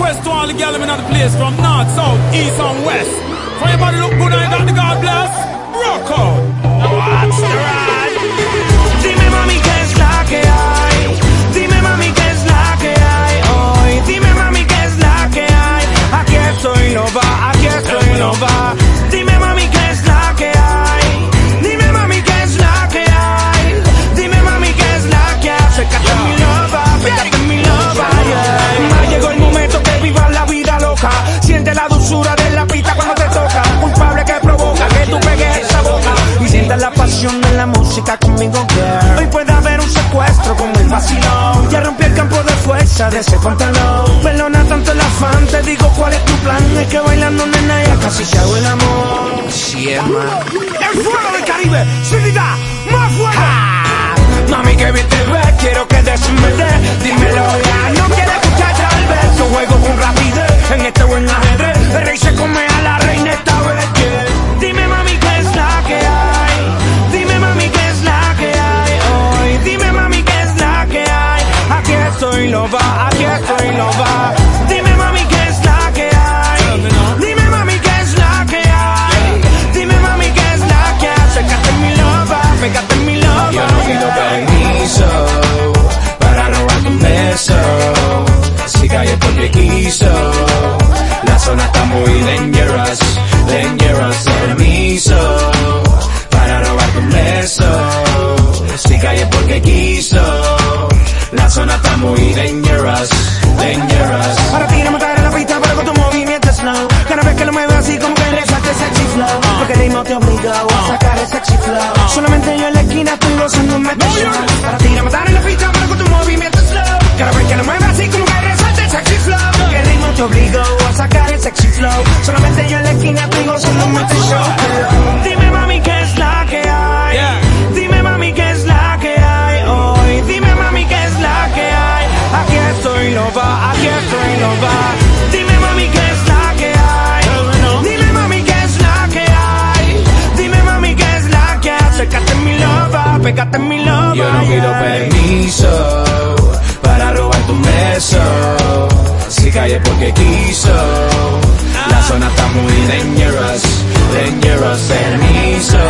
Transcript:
request to all the girls in the place from north, south, east and west. For everybody look good and you got the God bless. Rock out. What's the ride? Dime mami qué es la que hay. Dime mami qué es la que hay hoy. Dime mami qué es la que hay. Aquí estoy, no va, aquí estoy, no va. Dime mami qué es la que hay. Dime mami qué es la que hay. Dime mami qué es la que hay. Fíjate en mi loba, fíjate en mi loba, yeah. Ma, llegó el momento que vivas la vida loca. Siente la dulzura de la pista cuando te toca. Culpable que provoca que tú pegues esa boca. Y sienta la pasión de la música conmigo, girl. Hoy puede haber un secuestro con el vacilón. Ya rompí el campo de fuerza de ese pantalón. Perdona tanto el afán, te digo cuál es tu plan. Es que bailando, nena, ya casi se hago el amor. Sí, es más. El fuego del Caribe, Trinidad, más fuego. Mami, que bien te ves, quiero que desmede. Dímelo ya, no quiero escuchar tal vez. Yo juego con rapidez en este buen ajedrez. El rey se come a la reina esta vez, yeah. Dime mami qué es la que hay. Dime mami qué es la que hay hoy. Dime mami qué es la que hay. Aquí estoy, no va, aquí estoy, no va. Dime mami qué es la que hay. Dime mami qué es la que hay. Dime mami qué es la que hay. Pégate en mi loba, pégate en mi loba. Yo no pido permiso para robarte un beso. Si cae porque quiso. La zona está muy dangerous, dangerous. Permiso para robarte un beso. Si cae porque quiso. La zona está muy dangerous, dangerous. Para ti no matar en la pista, pero con tu movimiento slow. Cada vez que lo mueves así como que resalte sexy flow. Porque el ritmo te obliga a sacar el sexy flow. Solamente yo en la esquina estoy gozando un mete show. Para ti no matar en la pista, pero con tu movimiento slow. Cada vez que lo mueves así como que resalte el sexy flow. Porque el ritmo te obliga a sacar el sexy flow. Solamente yo en la esquina estoy gozando un mete show. Dime mami qué es la que hay. Dime mami qué es la que hay hoy. Dime mami qué es la que hay. Aquí estoy, no va, aquí estoy, no va. Dime mami qué es la que hay. Dime mami qué es la que hay. Dime mami qué es la que hay. Pégate en mi loba, pégate en mi loba. Yo no pido permiso para robarte un beso. Si cae porque quiso. La zona está muy dangerous, dangerous. Permiso